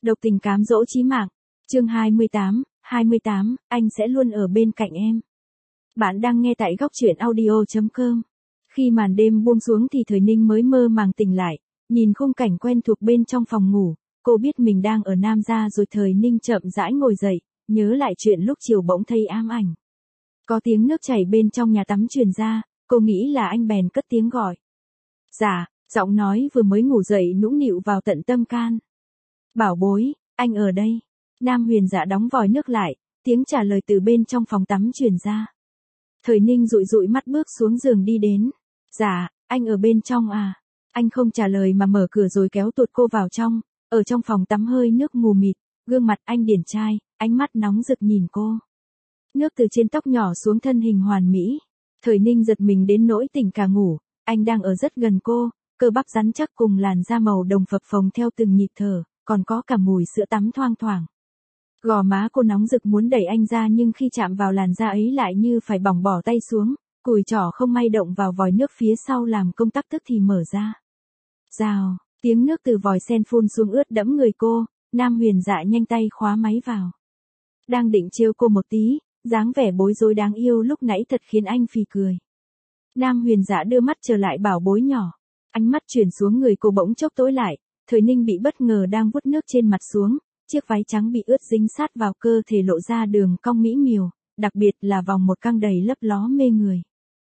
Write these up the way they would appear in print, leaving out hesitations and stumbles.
Độc tình cám dỗ chí mạng. Chương 28, anh sẽ luôn ở bên cạnh em. Bạn đang nghe tại góc truyện audio.com. Khi màn đêm buông xuống thì Thời Ninh mới mơ màng tỉnh lại, nhìn khung cảnh quen thuộc bên trong phòng ngủ, cô biết mình đang ở Nam gia rồi. Thời Ninh chậm rãi ngồi dậy, nhớ lại chuyện lúc chiều bỗng thấy ám ảnh. Có tiếng nước chảy bên trong nhà tắm truyền ra, cô nghĩ là anh bèn cất tiếng gọi. Dạ, giọng nói vừa mới ngủ dậy nũng nịu vào tận tâm can. Bảo bối, anh ở đây. Nam Huyền Dạ đóng vòi nước lại, tiếng trả lời từ bên trong phòng tắm truyền ra. Thời Ninh dụi dụi mắt bước xuống giường đi đến. Dạ, anh ở bên trong à? Anh không trả lời mà mở cửa rồi kéo tuột cô vào trong. Ở trong phòng tắm hơi nước mù mịt, gương mặt anh điển trai, ánh mắt nóng rực nhìn cô. Nước từ trên tóc nhỏ xuống thân hình hoàn mỹ. Thời Ninh giật mình đến nỗi tỉnh cả ngủ, anh đang ở rất gần cô, cơ bắp rắn chắc cùng làn da màu đồng phập phồng theo từng nhịp thở, còn có cả mùi sữa tắm thoang thoảng. Gò má cô nóng rực muốn đẩy anh ra nhưng khi chạm vào làn da ấy lại như phải bỏng bỏ tay xuống, cùi trỏ không may động vào vòi nước phía sau làm công tắc tức thì mở ra. Rào, tiếng nước từ vòi sen phun xuống ướt đẫm người cô, Nam Huyền Dạ nhanh tay khóa máy vào. Đang định trêu cô một tí, dáng vẻ bối rối đáng yêu lúc nãy thật khiến anh phì cười. Nam Huyền Dạ đưa mắt trở lại bảo bối nhỏ, ánh mắt chuyển xuống người cô bỗng chốc tối lại. Thời Ninh bị bất ngờ đang vuốt nước trên mặt xuống, chiếc váy trắng bị ướt dính sát vào cơ thể lộ ra đường cong mỹ miều, đặc biệt là vòng một căng đầy lấp ló mê người.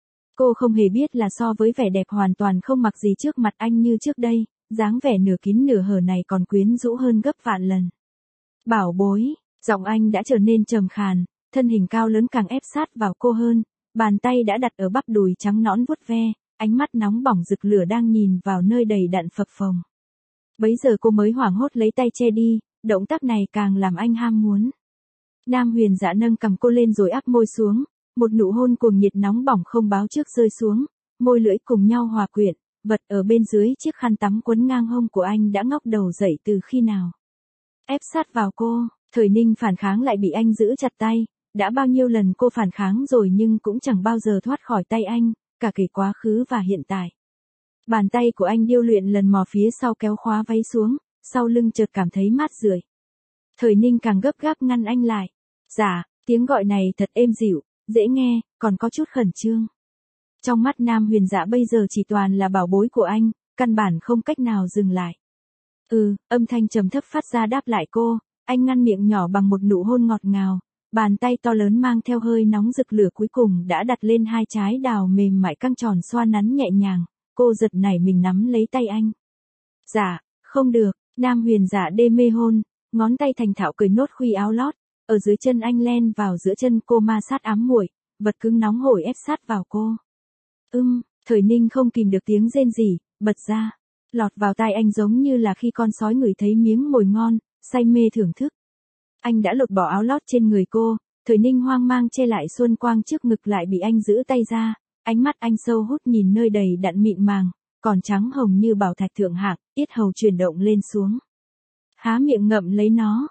Cô không hề biết là so với vẻ đẹp hoàn toàn không mặc gì trước mặt anh như trước đây, dáng vẻ nửa kín nửa hở này còn quyến rũ hơn gấp vạn lần. Bảo bối, giọng anh đã trở nên trầm khàn, thân hình cao lớn càng ép sát vào cô hơn, bàn tay đã đặt ở bắp đùi trắng nõn vuốt ve, ánh mắt nóng bỏng rực lửa đang nhìn vào nơi đầy đặn phập phồng. Bấy giờ cô mới hoảng hốt lấy tay che đi, động tác này càng làm anh ham muốn. Nam Huyền Dạ nâng cằm cô lên rồi áp môi xuống, một nụ hôn cuồng nhiệt nóng bỏng không báo trước rơi xuống, môi lưỡi cùng nhau hòa quyện, vật ở bên dưới chiếc khăn tắm quấn ngang hông của anh đã ngóc đầu dậy từ khi nào. Ép sát vào cô, Thời Ninh phản kháng lại bị anh giữ chặt tay, đã bao nhiêu lần cô phản kháng rồi nhưng cũng chẳng bao giờ thoát khỏi tay anh, cả kể quá khứ và hiện tại. Bàn tay của anh điêu luyện lần mò phía sau kéo khóa váy xuống, sau lưng chợt cảm thấy mát rượi. Thời Ninh càng gấp gáp ngăn anh lại. Dạ, tiếng gọi này thật êm dịu, dễ nghe, còn có chút khẩn trương. Trong mắt Nam Huyền Dạ bây giờ chỉ toàn là bảo bối của anh, căn bản không cách nào dừng lại. Âm thanh trầm thấp phát ra đáp lại cô, anh ngăn miệng nhỏ bằng một nụ hôn ngọt ngào, bàn tay to lớn mang theo hơi nóng rực lửa cuối cùng đã đặt lên hai trái đào mềm mại căng tròn xoa nắn nhẹ nhàng, cô giật nảy mình nắm lấy tay anh. Dạ, không được, Nam Huyền Dạ đê mê hôn, ngón tay thành thạo cởi nốt khuy áo lót, ở dưới chân anh len vào giữa chân cô ma sát ám muội, vật cứng nóng hổi ép sát vào cô. Thời Ninh không kìm được tiếng rên rỉ, bật ra, lọt vào tai anh giống như là khi con sói ngửi thấy miếng mồi ngon, say mê thưởng thức. Anh đã lột bỏ áo lót trên người cô, Thời Ninh hoang mang che lại xuân quang trước ngực lại bị anh giữ tay ra, ánh mắt anh sâu hút nhìn nơi đầy đặn mịn màng, còn trắng hồng như bảo thạch thượng hạng, yết hầu chuyển động lên xuống. Há miệng ngậm lấy nó.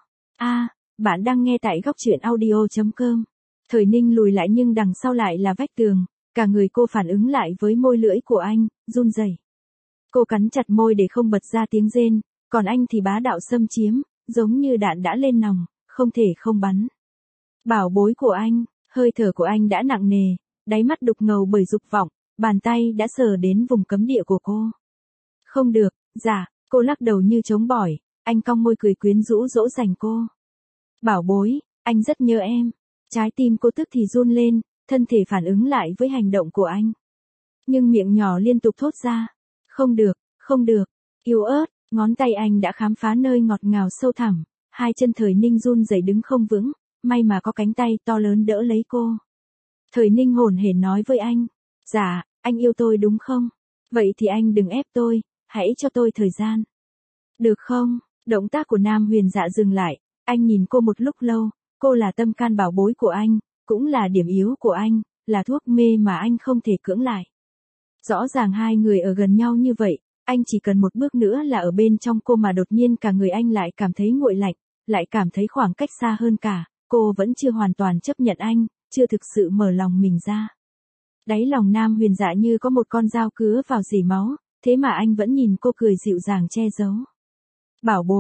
Bạn đang nghe tại góc truyện audio.com. Thời Ninh lùi lại nhưng đằng sau lại là vách tường, cả người cô phản ứng lại với môi lưỡi của anh, run rẩy. Cô cắn chặt môi để không bật ra tiếng rên, còn anh thì bá đạo xâm chiếm, giống như đạn đã lên nòng, không thể không bắn. Bảo bối của anh, hơi thở của anh đã nặng nề, đáy mắt đục ngầu bởi dục vọng, bàn tay đã sờ đến vùng cấm địa của cô. Không được, dạ, cô lắc đầu như chống bỏi, anh cong môi cười quyến rũ dỗ dành cô. Bảo bối, anh rất nhớ em. Trái tim cô tức thì run lên, thân thể phản ứng lại với hành động của anh. Nhưng miệng nhỏ liên tục thốt ra. Không được, không được, yếu ớt, ngón tay anh đã khám phá nơi ngọt ngào sâu thẳm, hai chân Thời Ninh run rẩy đứng không vững, may mà có cánh tay to lớn đỡ lấy cô. Thời Ninh hổn hển nói với anh. Dạ, anh yêu tôi đúng không? Vậy thì anh đừng ép tôi, hãy cho tôi thời gian. Được không? Động tác của Nam Huyền Dạ dừng lại, anh nhìn cô một lúc lâu, cô là tâm can bảo bối của anh, cũng là điểm yếu của anh, là thuốc mê mà anh không thể cưỡng lại. Rõ ràng hai người ở gần nhau như vậy, anh chỉ cần một bước nữa là ở bên trong cô mà đột nhiên cả người anh lại cảm thấy nguội lạnh, lại cảm thấy khoảng cách xa hơn cả, cô vẫn chưa hoàn toàn chấp nhận anh, chưa thực sự mở lòng mình ra. Đáy lòng Nam Huyền Dạ như có một con dao cứa vào rỉ máu, thế mà anh vẫn nhìn cô cười dịu dàng che giấu. Bảo bối,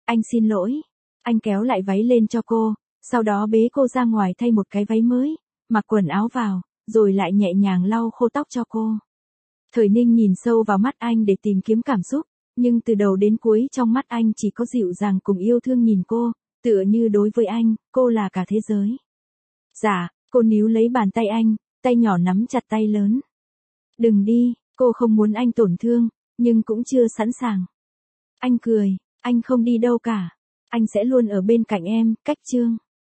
Anh xin lỗi. Anh kéo lại váy lên cho cô, sau đó bế cô ra ngoài thay một cái váy mới, mặc quần áo vào, rồi lại nhẹ nhàng lau khô tóc cho cô. Thời Ninh nhìn sâu vào mắt anh để tìm kiếm cảm xúc, nhưng từ đầu đến cuối trong mắt anh chỉ có dịu dàng cùng yêu thương nhìn cô, tựa như đối với anh, cô là cả thế giới. Dạ, cô níu lấy bàn tay anh, tay nhỏ nắm chặt tay lớn. Đừng đi, cô không muốn anh tổn thương, nhưng cũng chưa sẵn sàng. Anh cười, anh không đi đâu cả. Anh sẽ luôn ở bên cạnh em, cách Trương.